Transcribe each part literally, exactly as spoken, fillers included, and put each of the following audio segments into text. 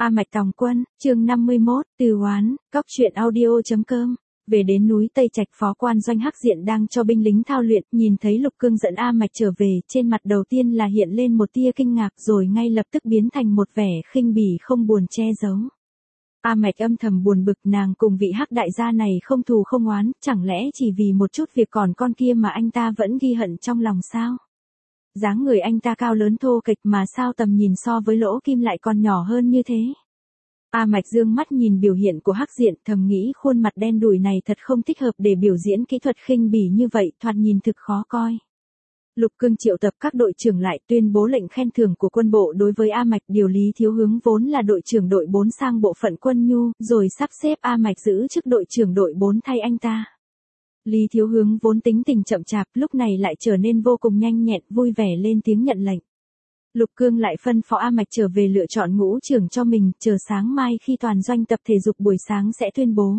A Mạch Tòng Quân, chương năm mươi mốt, Từ Oán, Cóc truyện audio.com. Về đến núi Tây Trạch, phó quan Doanh Hắc Diện đang cho binh lính thao luyện, nhìn thấy Lục Cương dẫn A Mạch trở về, trên mặt đầu tiên là hiện lên một tia kinh ngạc rồi ngay lập tức biến thành một vẻ khinh bỉ không buồn che giấu. A Mạch âm thầm buồn bực, nàng cùng vị Hắc đại gia này không thù không oán, chẳng lẽ chỉ vì một chút việc còn con kia mà anh ta vẫn ghi hận trong lòng sao? Dáng người anh ta cao lớn thô kệch mà sao tầm nhìn so với Lỗ Kim lại còn nhỏ hơn như thế? A Mạch dương mắt nhìn biểu hiện của Hắc Diện, thầm nghĩ khuôn mặt đen đủi này thật không thích hợp để biểu diễn kỹ thuật khinh bỉ như vậy, thoạt nhìn thực khó coi. Lục Cương triệu tập các đội trưởng lại, tuyên bố lệnh khen thưởng của quân bộ đối với A Mạch, điều Lý Thiếu Hướng vốn là đội trưởng đội bốn sang bộ phận quân nhu, rồi sắp xếp A Mạch giữ chức đội trưởng đội bốn thay anh ta. Lý Thiếu Hướng vốn tính tình chậm chạp, lúc này lại trở nên vô cùng nhanh nhẹn, vui vẻ lên tiếng nhận lệnh. Lục Cương lại phân phó A Mạch trở về lựa chọn ngũ trưởng cho mình, chờ sáng mai khi toàn doanh tập thể dục buổi sáng sẽ tuyên bố.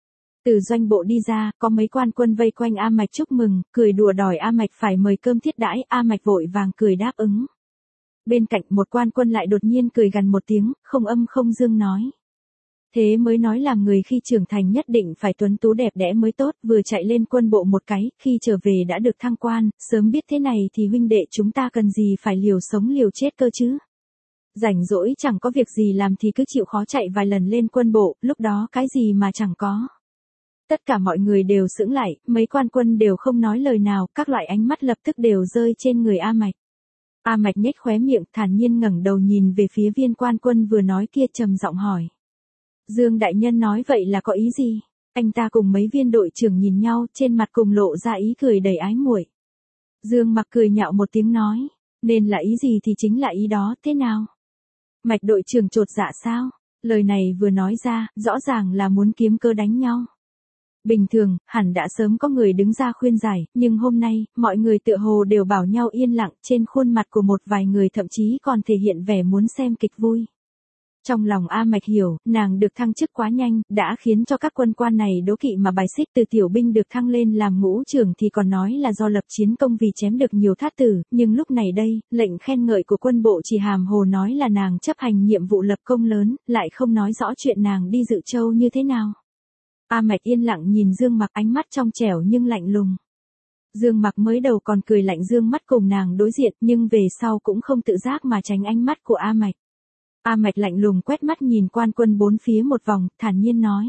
Từ doanh bộ đi ra, có mấy quan quân vây quanh A Mạch chúc mừng, cười đùa đòi A Mạch phải mời cơm thiết đãi, A Mạch vội vàng cười đáp ứng. Bên cạnh một quan quân lại đột nhiên cười gằn một tiếng, không âm không dương nói. Thế mới nói làm người khi trưởng thành nhất định phải tuấn tú đẹp đẽ mới tốt, vừa chạy lên quân bộ một cái, khi trở về đã được thăng quan, sớm biết thế này thì huynh đệ chúng ta cần gì phải liều sống liều chết cơ chứ. Rảnh rỗi chẳng có việc gì làm thì cứ chịu khó chạy vài lần lên quân bộ, lúc đó cái gì mà chẳng có. Tất cả mọi người đều sững lại, mấy quan quân đều không nói lời nào, các loại ánh mắt lập tức đều rơi trên người A Mạch. A Mạch nhếch khóe miệng, thản nhiên ngẩng đầu nhìn về phía viên quan quân vừa nói kia, trầm giọng hỏi. Dương đại nhân nói vậy là có ý gì? Anh ta cùng mấy viên đội trưởng nhìn nhau, trên mặt cùng lộ ra ý cười đầy ái muội. Dương Mặc cười nhạo một tiếng nói, nên là ý gì thì chính là ý đó, thế nào? Mạch đội trưởng chột dạ sao? Lời này vừa nói ra, rõ ràng là muốn kiếm cơ đánh nhau. Bình thường, hẳn đã sớm có người đứng ra khuyên giải, nhưng hôm nay, mọi người tựa hồ đều bảo nhau yên lặng, trên khuôn mặt của một vài người thậm chí còn thể hiện vẻ muốn xem kịch vui. Trong lòng A Mạch hiểu, nàng được thăng chức quá nhanh, đã khiến cho các quân quan này đố kỵ mà bài xích, từ tiểu binh được thăng lên làm ngũ trưởng thì còn nói là do lập chiến công vì chém được nhiều thát tử, nhưng lúc này đây, lệnh khen ngợi của quân bộ chỉ hàm hồ nói là nàng chấp hành nhiệm vụ lập công lớn, lại không nói rõ chuyện nàng đi dự châu như thế nào. A Mạch yên lặng nhìn Dương Mặc, ánh mắt trong trẻo nhưng lạnh lùng. Dương Mặc mới đầu còn cười lạnh dương mắt cùng nàng đối diện, nhưng về sau cũng không tự giác mà tránh ánh mắt của A Mạch. A Mạch lạnh lùng quét mắt nhìn quan quân bốn phía một vòng, thản nhiên nói.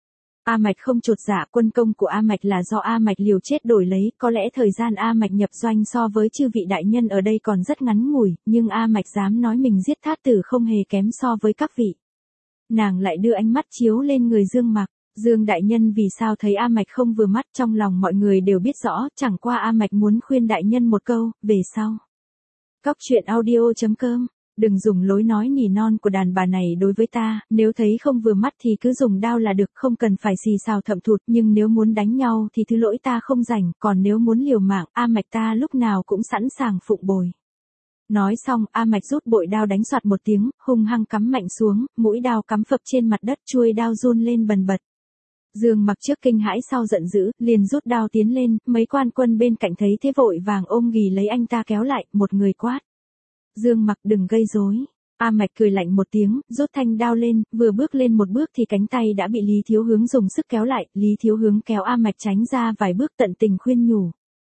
A Mạch không chột dạ, quân công của A Mạch là do A Mạch liều chết đổi lấy, có lẽ thời gian A Mạch nhập doanh so với chư vị đại nhân ở đây còn rất ngắn ngủi, nhưng A Mạch dám nói mình giết thát tử không hề kém so với các vị. Nàng lại đưa ánh mắt chiếu lên người Dương Mặc. Dương đại nhân vì sao thấy A Mạch không vừa mắt, trong lòng mọi người đều biết rõ, chẳng qua A Mạch muốn khuyên đại nhân một câu, về sau. Cóc truyện audio.com. Đừng dùng lối nói nỉ non của đàn bà này đối với ta, nếu thấy không vừa mắt thì cứ dùng đao là được, không cần phải xì xào thậm thụt, nhưng nếu muốn đánh nhau thì thứ lỗi ta không rảnh, còn nếu muốn liều mạng, A Mạch ta lúc nào cũng sẵn sàng phụng bồi. Nói xong, A Mạch rút bội đao đánh soạt một tiếng, hung hăng cắm mạnh xuống, mũi đao cắm phập trên mặt đất, chuôi đao run lên bần bật. Dương Mặc trước kinh hãi sau giận dữ, liền rút đao tiến lên, mấy quan quân bên cạnh thấy thế vội vàng ôm ghì lấy anh ta kéo lại, một người quát. Dương Mặc đừng gây rối. A Mạch cười lạnh một tiếng, rút thanh đao lên, vừa bước lên một bước thì cánh tay đã bị Lý Thiếu Hướng dùng sức kéo lại, Lý Thiếu Hướng kéo A Mạch tránh ra vài bước, tận tình khuyên nhủ.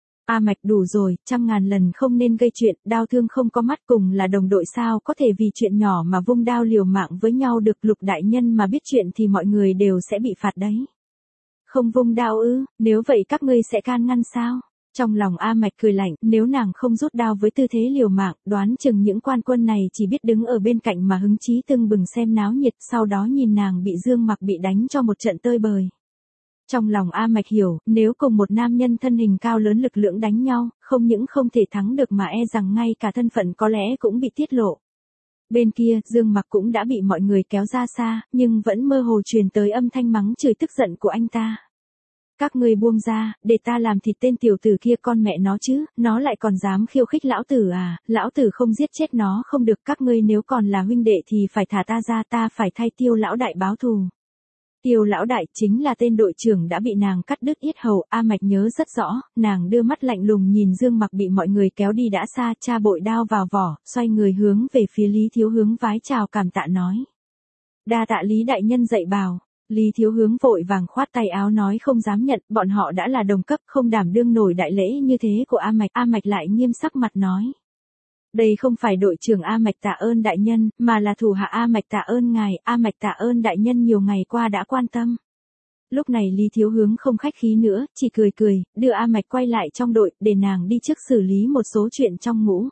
A Mạch đủ rồi, trăm ngàn lần không nên gây chuyện, đao thương không có mắt, cùng là đồng đội sao có thể vì chuyện nhỏ mà vung đao liều mạng với nhau được. Lục đại nhân mà biết chuyện thì mọi người đều sẽ bị phạt đấy. Không vung đao ư, nếu vậy các ngươi sẽ can ngăn sao? Trong lòng A Mạch cười lạnh, nếu nàng không rút đao với tư thế liều mạng, đoán chừng những quan quân này chỉ biết đứng ở bên cạnh mà hứng chí tưng bừng xem náo nhiệt, sau đó nhìn nàng bị Dương Mặc bị đánh cho một trận tơi bời. Trong lòng A Mạch hiểu, nếu cùng một nam nhân thân hình cao lớn lực lưỡng đánh nhau, không những không thể thắng được mà e rằng ngay cả thân phận có lẽ cũng bị tiết lộ. Bên kia, Dương Mặc cũng đã bị mọi người kéo ra xa, nhưng vẫn mơ hồ truyền tới âm thanh mắng chửi tức giận của anh ta. Các ngươi buông ra, để ta làm thịt tên tiểu tử kia, con mẹ nó chứ, nó lại còn dám khiêu khích lão tử à, lão tử không giết chết nó không được, các ngươi nếu còn là huynh đệ thì phải thả ta ra, ta phải thay Tiêu lão đại báo thù. Tiêu lão đại chính là tên đội trưởng đã bị nàng cắt đứt yết hầu. A Mạch nhớ rất rõ, nàng đưa mắt lạnh lùng nhìn Dương Mặc bị mọi người kéo đi đã xa, cha bội đao vào vỏ, xoay người hướng về phía Lý Thiếu Hướng vái chào cảm tạ nói. Đa tạ Lý đại nhân dạy bảo. Lý Thiếu Hướng vội vàng khoát tay áo nói không dám nhận, bọn họ đã là đồng cấp không đảm đương nổi đại lễ như thế của A Mạch. A Mạch lại nghiêm sắc mặt nói. Đây không phải đội trưởng A Mạch tạ ơn đại nhân, mà là thủ hạ A Mạch tạ ơn ngài, A Mạch tạ ơn đại nhân nhiều ngày qua đã quan tâm. Lúc này Lý Thiếu Hướng không khách khí nữa, chỉ cười cười, đưa A Mạch quay lại trong đội, để nàng đi trước xử lý một số chuyện trong ngũ.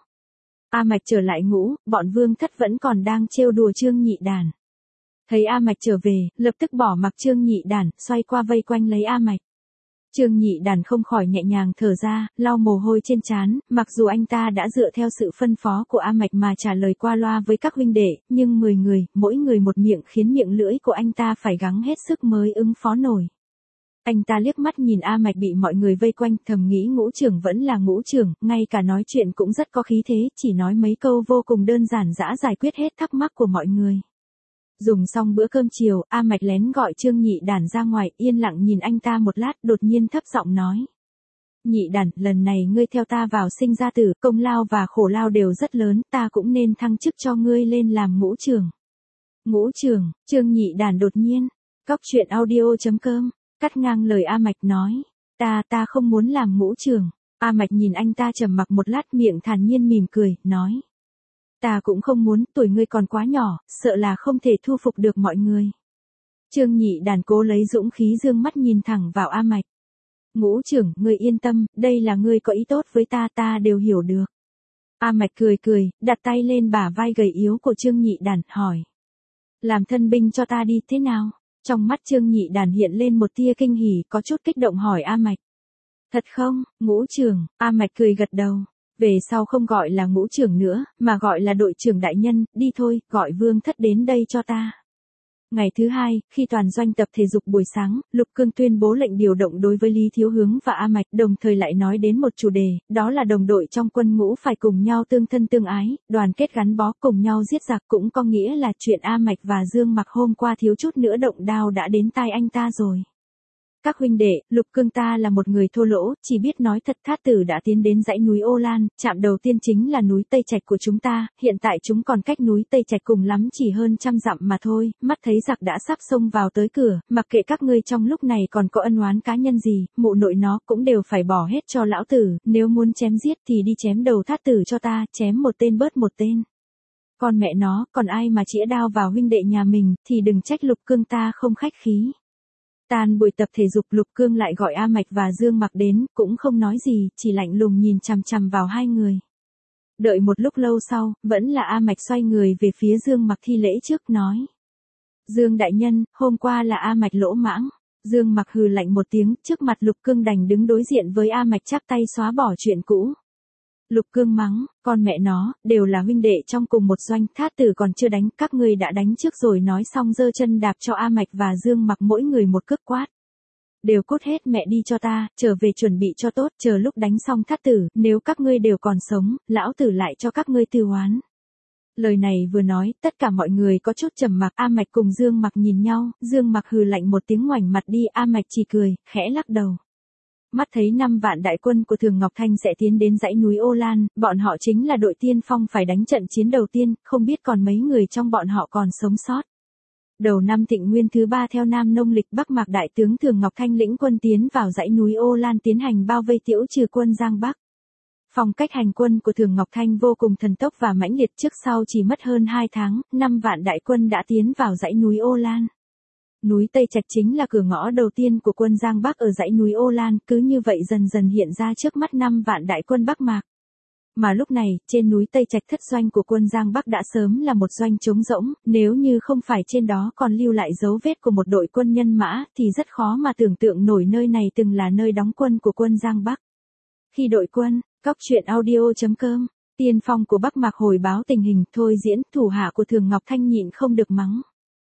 A Mạch trở lại ngũ, bọn Vương Thất vẫn còn đang trêu đùa Trương Nhị Đàn. Thấy A Mạch trở về, lập tức bỏ mặc Trương Nhị Đàn, xoay qua vây quanh lấy A Mạch. Trương Nhị Đàn không khỏi nhẹ nhàng thở ra, lau mồ hôi trên trán, mặc dù anh ta đã dựa theo sự phân phó của A Mạch mà trả lời qua loa với các huynh đệ, nhưng mười người, mỗi người một miệng khiến miệng lưỡi của anh ta phải gắng hết sức mới ứng phó nổi. Anh ta liếc mắt nhìn A Mạch bị mọi người vây quanh, thầm nghĩ ngũ trưởng vẫn là ngũ trưởng, ngay cả nói chuyện cũng rất có khí thế, chỉ nói mấy câu vô cùng đơn giản dã giải quyết hết thắc mắc của mọi người. Dùng xong bữa cơm chiều, A Mạch lén gọi Trương Nhị Đàn ra ngoài, yên lặng nhìn anh ta một lát, đột nhiên thấp giọng nói. Nhị Đàn, lần này ngươi theo ta vào sinh ra tử, công lao và khổ lao đều rất lớn, ta cũng nên thăng chức cho ngươi lên làm ngũ trưởng. Ngũ trưởng, Trương Nhị Đàn đột nhiên, Cóc truyện audio chấm com, cắt ngang lời A Mạch nói. Ta, ta không muốn làm ngũ trưởng. A Mạch nhìn anh ta trầm mặc một lát, miệng thản nhiên mỉm cười, nói. Ta cũng không muốn, tuổi ngươi còn quá nhỏ, sợ là không thể thu phục được mọi người. Trương Nhị Đàn cố lấy dũng khí dương mắt nhìn thẳng vào A Mạch. Ngũ trưởng, ngươi yên tâm, đây là ngươi có ý tốt với ta, ta đều hiểu được. A Mạch cười cười, đặt tay lên bả vai gầy yếu của Trương Nhị Đàn, hỏi. Làm thân binh cho ta đi, thế nào? Trong mắt Trương Nhị Đàn hiện lên một tia kinh hỉ, có chút kích động hỏi A Mạch. Thật không, ngũ trưởng? A Mạch cười gật đầu. Về sau không gọi là ngũ trưởng nữa, mà gọi là đội trưởng đại nhân, đi thôi, gọi Vương Thất đến đây cho ta. Ngày thứ hai, khi toàn doanh tập thể dục buổi sáng, Lục Cương tuyên bố lệnh điều động đối với Lý Thiếu Hướng và A Mạch, đồng thời lại nói đến một chủ đề, đó là đồng đội trong quân ngũ phải cùng nhau tương thân tương ái, đoàn kết gắn bó, cùng nhau giết giặc, cũng có nghĩa là chuyện A Mạch và Dương Mặc hôm qua thiếu chút nữa động đao đã đến tai anh ta rồi. Các huynh đệ, Lục Cương ta là một người thô lỗ, chỉ biết nói thật. Thát Tử đã tiến đến dãy núi Ô Lan, chạm đầu tiên chính là núi Tây Trạch của chúng ta, hiện tại chúng còn cách núi Tây Trạch cùng lắm chỉ hơn trăm dặm mà thôi, mắt thấy giặc đã sắp xông vào tới cửa, mặc kệ các ngươi trong lúc này còn có ân oán cá nhân gì, mụ nội nó cũng đều phải bỏ hết cho lão tử, nếu muốn chém giết thì đi chém đầu Thát Tử cho ta, chém một tên bớt một tên. Còn mẹ nó, còn ai mà chĩa đao vào huynh đệ nhà mình, thì đừng trách Lục Cương ta không khách khí. Tan buổi tập thể dục, Lục Cương lại gọi A Mạch và Dương Mặc đến, cũng không nói gì, chỉ lạnh lùng nhìn chằm chằm vào hai người. Đợi một lúc lâu sau, vẫn là A Mạch xoay người về phía Dương Mặc thi lễ trước, nói. Dương đại nhân, hôm qua là A Mạch lỗ mãng. Dương Mặc hừ lạnh một tiếng, trước mặt Lục Cương đành đứng đối diện với A Mạch chắp tay xóa bỏ chuyện cũ. Lục Cương mắng, con mẹ nó, đều là huynh đệ trong cùng một doanh, Thát Tử còn chưa đánh, các ngươi đã đánh trước rồi. Nói xong giơ chân đạp cho A Mạch và Dương Mặc mỗi người một cước quát. Đều cút hết mẹ đi cho ta, trở về chuẩn bị cho tốt, chờ lúc đánh xong Thát Tử, nếu các ngươi đều còn sống, lão tử lại cho các ngươi tư oán. Lời này vừa nói, tất cả mọi người có chút trầm mặc, A Mạch cùng Dương Mặc nhìn nhau, Dương Mặc hừ lạnh một tiếng ngoảnh mặt đi, A Mạch chỉ cười, khẽ lắc đầu. Mắt thấy năm vạn đại quân của Thường Ngọc Thanh sẽ tiến đến dãy núi Ô Lan, bọn họ chính là đội tiên phong phải đánh trận chiến đầu tiên, không biết còn mấy người trong bọn họ còn sống sót. Đầu năm Thịnh Nguyên thứ ba theo Nam Nông lịch, Bắc Mạc đại tướng Thường Ngọc Thanh lĩnh quân tiến vào dãy núi Ô Lan tiến hành bao vây tiễu trừ quân Giang Bắc. Phong cách hành quân của Thường Ngọc Thanh vô cùng thần tốc và mãnh liệt, trước sau chỉ mất hơn hai tháng, năm vạn đại quân đã tiến vào dãy núi Ô Lan. Núi Tây Trạch chính là cửa ngõ đầu tiên của quân Giang Bắc ở dãy núi Ô Lan, cứ như vậy dần dần hiện ra trước mắt năm vạn đại quân Bắc Mạc. Mà lúc này, trên núi Tây Trạch thất doanh của quân Giang Bắc đã sớm là một doanh trống rỗng, nếu như không phải trên đó còn lưu lại dấu vết của một đội quân nhân mã, thì rất khó mà tưởng tượng nổi nơi này từng là nơi đóng quân của quân Giang Bắc. Khi đội quân, Cóc truyện audio chấm com, tiên phong của Bắc Mạc hồi báo tình hình, thôi diễn, thủ hạ của Thường Ngọc Thanh nhịn không được mắng.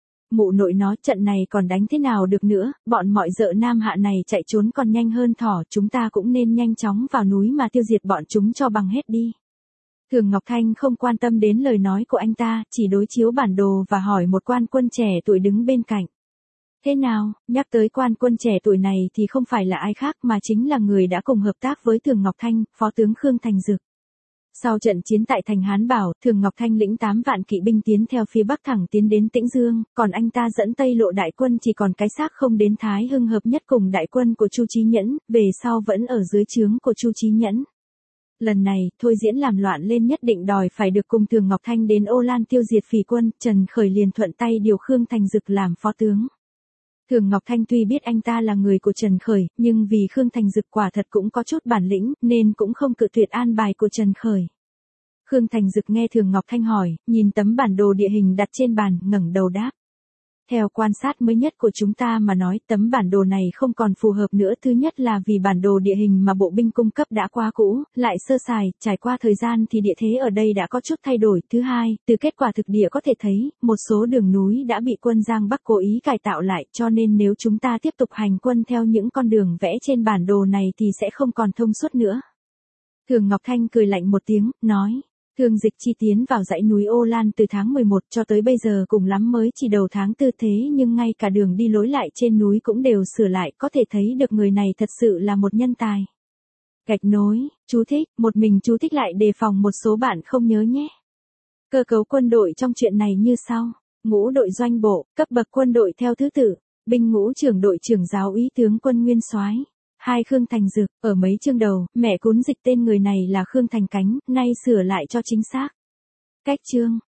Mụ nội nó, trận này còn đánh thế nào được nữa, bọn mọi dợ nam hạ này chạy trốn còn nhanh hơn thỏ, chúng ta cũng nên nhanh chóng vào núi mà tiêu diệt bọn chúng cho bằng hết đi. Thường Ngọc Thanh không quan tâm đến lời nói của anh ta, chỉ đối chiếu bản đồ và hỏi một quan quân trẻ tuổi đứng bên cạnh. Thế nào, nhắc tới quan quân trẻ tuổi này thì không phải là ai khác mà chính là người đã cùng hợp tác với Thường Ngọc Thanh, Phó tướng Khương Thành Dực. Sau trận chiến tại thành Hán Bảo, Thường Ngọc Thanh lĩnh tám vạn kỵ binh tiến theo phía bắc thẳng tiến đến Tĩnh Dương, còn anh ta dẫn Tây Lộ đại quân chỉ còn cái xác không đến Thái Hưng hợp nhất cùng đại quân của Chu Chí Nhẫn, về sau vẫn ở dưới trướng của Chu Chí Nhẫn. Lần này, Thôi Diễn làm loạn lên nhất định đòi phải được cùng Thường Ngọc Thanh đến Ô Lan tiêu diệt phỉ quân, Trần Khởi liền thuận tay điều Khương Thành Dực làm phó tướng. Thường Ngọc Thanh tuy biết anh ta là người của Trần Khởi, nhưng vì Khương Thành Dực quả thật cũng có chút bản lĩnh, nên cũng không cự tuyệt an bài của Trần Khởi. Khương Thành Dực nghe Thường Ngọc Thanh hỏi, nhìn tấm bản đồ địa hình đặt trên bàn, ngẩng đầu đáp. Theo quan sát mới nhất của chúng ta mà nói, tấm bản đồ này không còn phù hợp nữa. Thứ nhất là vì bản đồ địa hình mà bộ binh cung cấp đã quá cũ, lại sơ sài, trải qua thời gian thì địa thế ở đây đã có chút thay đổi. Thứ hai, từ kết quả thực địa có thể thấy, một số đường núi đã bị quân Giang Bắc cố ý cải tạo lại, cho nên nếu chúng ta tiếp tục hành quân theo những con đường vẽ trên bản đồ này thì sẽ không còn thông suốt nữa. Thường Ngọc Thanh cười lạnh một tiếng, nói. Thương Dịch Chi tiến vào dãy núi Ô Lan từ tháng mười một cho tới bây giờ cùng lắm mới chỉ đầu tháng tư, thế nhưng ngay cả đường đi lối lại trên núi cũng đều sửa lại, có thể thấy được người này thật sự là một nhân tài. Gạch nối, chú thích, một mình chú thích lại đề phòng một số bạn không nhớ nhé. Cơ cấu quân đội trong chuyện này như sau. Ngũ đội doanh bộ, cấp bậc quân đội theo thứ tự. Binh ngũ trưởng đội trưởng giáo úy tướng quân nguyên soái. Hai Khương Thành Dực, ở mấy chương đầu, mẹ cuốn dịch tên người này là Khương Thành Cánh, nay sửa lại cho chính xác. Cách chương,